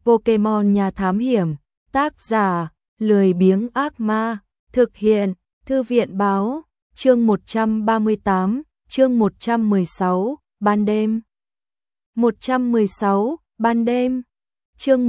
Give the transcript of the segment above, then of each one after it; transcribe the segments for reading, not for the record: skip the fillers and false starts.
Pokemon Nhà Thám Hiểm, tác giả, lười biếng ác ma, thực hiện, Thư viện báo, chương 138, chương 116, ban đêm. 116, ban đêm. Chương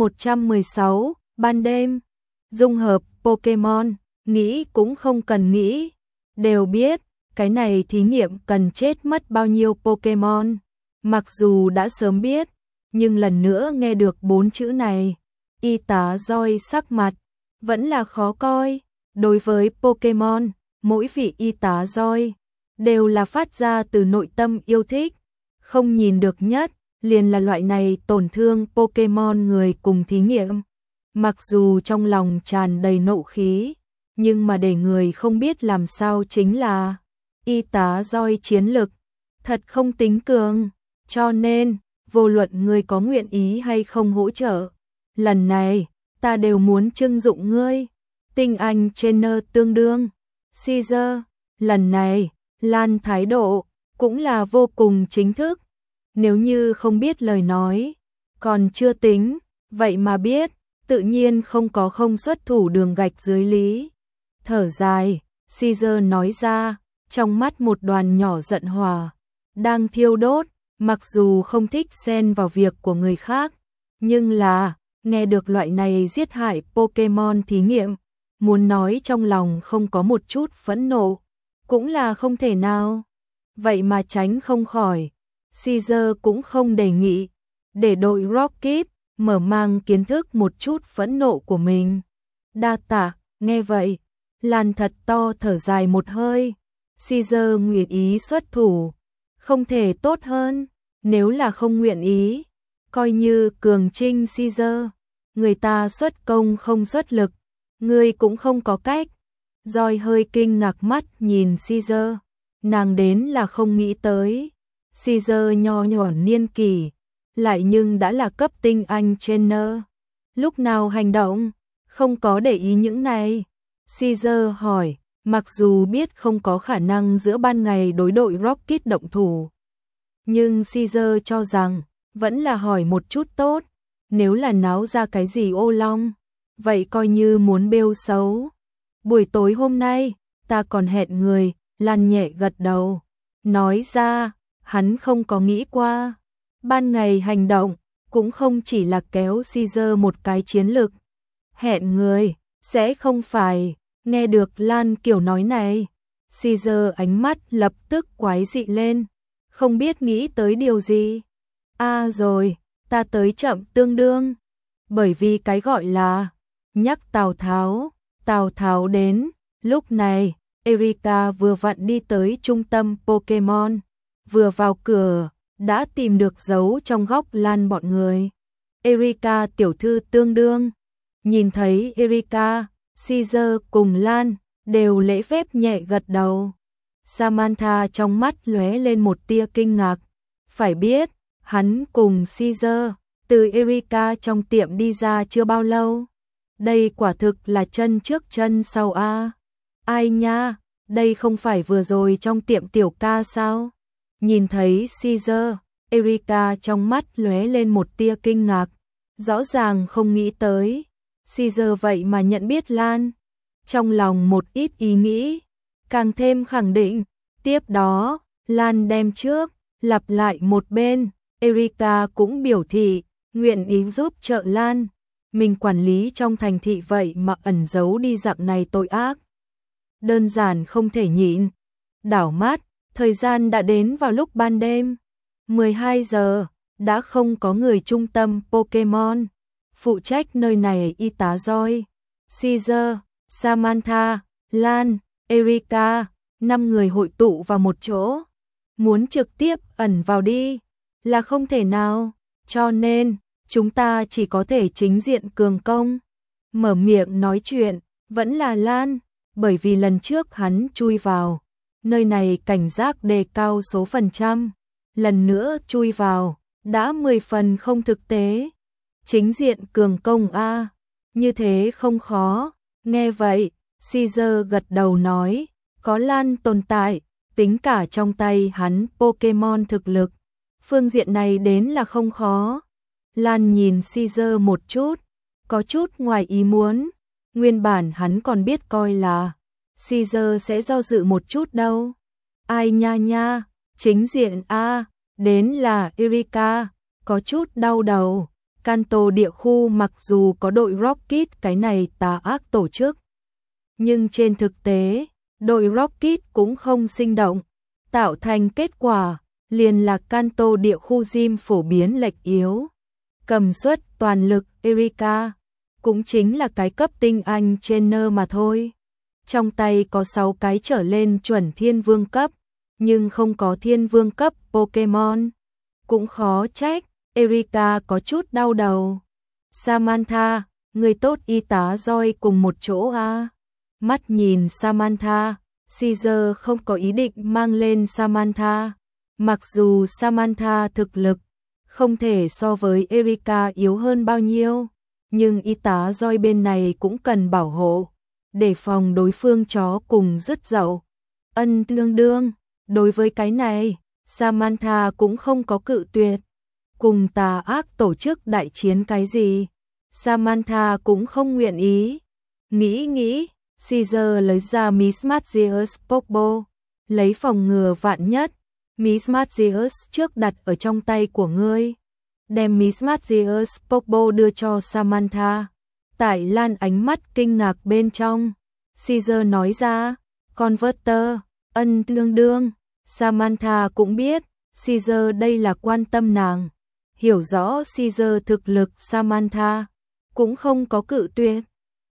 116, ban đêm. Dung hợp Pokemon, nghĩ cũng không cần nghĩ, đều biết, cái này thí nghiệm cần chết mất bao nhiêu Pokemon. Mặc dù đã sớm biết, nhưng lần nữa nghe được 4 chữ này, y tá Joy sắc mặt vẫn là khó coi. Đối với Pokemon, mỗi vị y tá Joy đều là phát ra từ nội tâm yêu thích, không nhìn được nhất liền là loại này tổn thương Pokemon người cùng thí nghiệm. Mặc dù trong lòng tràn đầy nộ khí, nhưng mà để người không biết làm sao chính là y tá Joy chiến lực thật không tính cường, cho nên vô luận ngươi có nguyện ý hay không hỗ trợ, lần này ta đều muốn trưng dụng ngươi. Tinh Anh Trainer tương đương Caesar, lần này Lan thái độ cũng là vô cùng chính thức. Nếu như không biết lời nói còn chưa tính, vậy mà biết tự nhiên không có không xuất thủ đường gạch dưới lý. Thở dài, Caesar nói ra, trong mắt một đoàn nhỏ giận hỏa đang thiêu đốt. Mặc dù không thích xen vào việc của người khác, nhưng là nghe được loại này giết hại Pokemon thí nghiệm, muốn nói trong lòng không có một chút phẫn nộ cũng là không thể nào. Vậy mà tránh không khỏi, Caesar cũng không đề nghị để đội Rocket mở mang kiến thức một chút phẫn nộ của mình. Đa tạ. Nghe vậy, Lan thật to thở dài một hơi. Caesar nguyện ý xuất thủ, không thể tốt hơn. Nếu là không nguyện ý, coi như cường trinh Caesar, người ta xuất công không xuất lực, ngươi cũng không có cách. Joy hơi kinh ngạc mắt nhìn Caesar, nàng đến là không nghĩ tới. Caesar nho nhỏ niên kỷ, lại nhưng đã là cấp tinh anh trainer. Lúc nào hành động, không có để ý những này. Caesar hỏi, mặc dù biết không có khả năng giữa ban ngày đối đội Rocket động thủ, nhưng Caesar cho rằng vẫn là hỏi một chút tốt, nếu là náo ra cái gì ô long, vậy coi như muốn bêu xấu. Buổi tối hôm nay, ta còn hẹn người. Lan nhẹ gật đầu, nói ra, hắn không có nghĩ qua. Ban ngày hành động, cũng không chỉ là kéo Caesar một cái chiến lực. Hẹn người, sẽ không phải. Nghe được Lan kiểu nói này, Caesar ánh mắt lập tức quái dị lên, không biết nghĩ tới điều gì. Rồi, ta tới chậm tương đương. Bởi vì cái gọi là nhắc Tào Tháo đến. Lúc này, Erika vừa vặn đi tới trung tâm Pokemon, vừa vào cửa, đã tìm được dấu trong góc Lan bọn người. Erika tiểu thư tương đương. Nhìn thấy Erika, Caesar cùng Lan đều lễ phép nhẹ gật đầu. Samantha trong mắt lóe lên một tia kinh ngạc. Phải biết, hắn cùng Caesar từ Erika trong tiệm đi ra chưa bao lâu. Đây quả thực là chân trước chân sau a. Ai nha, đây không phải vừa rồi trong tiệm tiểu ca sao? Nhìn thấy Caesar, Erika trong mắt lóe lên một tia kinh ngạc, rõ ràng không nghĩ tới Caesar vậy mà nhận biết Lan. Trong lòng một ít ý nghĩ, càng thêm khẳng định. Tiếp đó, Lan đem trước, lặp lại một bên, Erika cũng biểu thị, nguyện ý giúp trợ Lan. Mình quản lý trong thành thị vậy mà ẩn giấu đi dạng này tội ác. Đơn giản không thể nhịn. Đảo mắt, thời gian đã đến vào lúc ban đêm. 12 giờ, đã không có người trung tâm Pokemon. Phụ trách nơi này y tá Joy, Caesar, Samantha, Lan, Erika, 5 người hội tụ vào một chỗ. Muốn trực tiếp ẩn vào đi là không thể nào, cho nên chúng ta chỉ có thể chính diện cường công. Mở miệng nói chuyện vẫn là Lan, bởi vì lần trước hắn chui vào nơi này cảnh giác đề cao số phần trăm, lần nữa chui vào đã 10 phần không thực tế. Chính diện cường công a, như thế không khó. Nghe vậy, Caesar gật đầu nói, có Lan tồn tại, tính cả trong tay hắn Pokemon thực lực, phương diện này đến là không khó. Lan nhìn Caesar một chút, có chút ngoài ý muốn. Nguyên bản hắn còn biết coi là Caesar sẽ do dự một chút đâu. Ai nha nha, chính diện a, đến là Erika, có chút đau đầu. Kanto địa khu mặc dù có đội Rocket cái này tà ác tổ chức, nhưng trên thực tế, đội Rocket cũng không sinh động, tạo thành kết quả liền là Kanto địa khu gym phổ biến lệch yếu. Cầm suất toàn lực Erika cũng chính là cái cấp tinh anh trainer mà thôi. Trong tay có 6 cái trở lên chuẩn thiên vương cấp, nhưng không có thiên vương cấp Pokemon. Cũng khó trách, Erika có chút đau đầu. Samantha, người tốt y tá Joy cùng một chỗ à? Mắt nhìn Samantha, Caesar không có ý định mang lên Samantha. Mặc dù Samantha thực lực không thể so với Erika yếu hơn bao nhiêu, nhưng y tá Joy bên này cũng cần bảo hộ, để phòng đối phương chó cùng rứt dậu. Tương đương, đối với cái này, Samantha cũng không có cự tuyệt. Cùng tà ác tổ chức đại chiến cái gì, Samantha cũng không nguyện ý. Nghĩ, Caesar lấy ra Miss Magius Popo, lấy phòng ngừa vạn nhất. Miss Magius trước đặt ở trong tay của ngươi. Đem Miss Magius Popo đưa cho Samantha. Tại Lan ánh mắt kinh ngạc bên trong, Caesar nói ra, Converter, tương đương. Samantha cũng biết, Caesar đây là quan tâm nàng. Hiểu rõ Caesar thực lực Samantha, cũng không có cự tuyệt.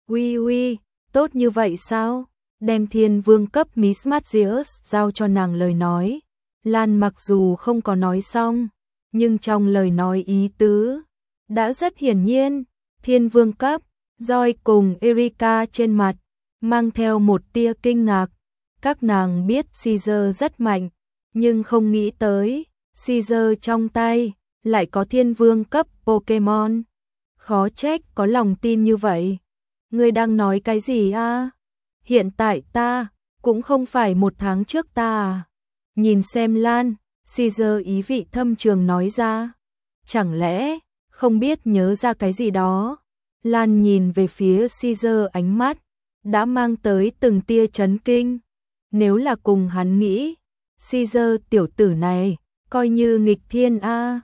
Uy, tốt như vậy sao? Đem thiên vương cấp Miss Magius giao cho nàng lời nói. Lan mặc dù không có nói xong, nhưng trong lời nói ý tứ đã rất hiển nhiên. Thiên vương cấp, Joy cùng Erika trên mặt mang theo một tia kinh ngạc. Các nàng biết Caesar rất mạnh, nhưng không nghĩ tới Caesar trong tay lại có thiên vương cấp Pokemon. Khó trách có lòng tin như vậy. Ngươi đang nói cái gì à? Hiện tại ta cũng không phải 1 tháng trước ta à? Nhìn xem Lan, Caesar ý vị thâm trường nói ra. Chẳng lẽ không biết nhớ ra cái gì đó? Lan nhìn về phía Caesar, ánh mắt đã mang tới từng tia chấn kinh. Nếu là cùng hắn nghĩ, Caesar tiểu tử này coi như nghịch thiên a.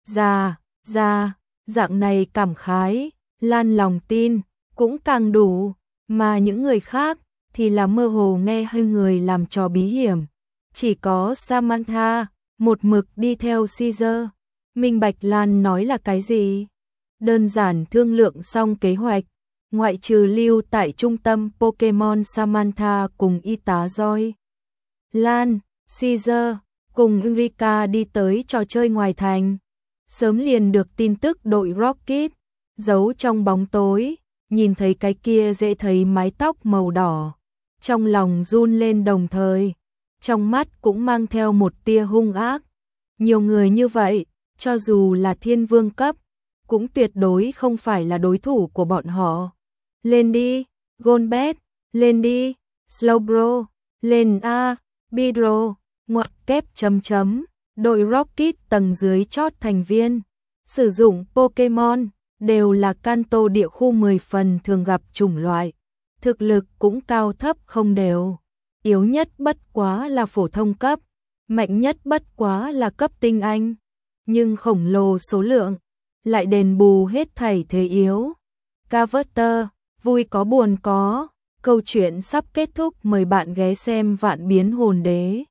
Dạng này cảm khái, Lan lòng tin cũng càng đủ, mà những người khác thì là mơ hồ nghe hơi người làm trò bí hiểm. Chỉ có Samantha một mực đi theo Caesar, minh bạch Lan nói là cái gì. Đơn giản thương lượng xong kế hoạch, ngoại trừ lưu tại trung tâm Pokemon Samantha cùng y tá Joy, Lan, Caesar cùng Eureka đi tới trò chơi ngoài thành. Sớm liền được tin tức đội Rocket giấu trong bóng tối, nhìn thấy cái kia dễ thấy mái tóc màu đỏ, trong lòng run lên, đồng thời trong mắt cũng mang theo một tia hung ác. Nhiều người như vậy, cho dù là thiên vương cấp, cũng tuyệt đối không phải là đối thủ của bọn họ. Lên đi, Golbat, lên đi, Slowbro, lên a, Bidro, ngoặc kép chấm. Đội Rocket tầng dưới chót thành viên, sử dụng Pokemon đều là Kanto địa khu 10 phần thường gặp chủng loại, thực lực cũng cao thấp không đều. Yếu nhất bất quá là phổ thông cấp, mạnh nhất bất quá là cấp tinh anh, nhưng khổng lồ số lượng lại đền bù hết thảy thế yếu. Carver, vui có buồn có, câu chuyện sắp kết thúc, mời bạn ghé xem Vạn Biến Hồn Đế.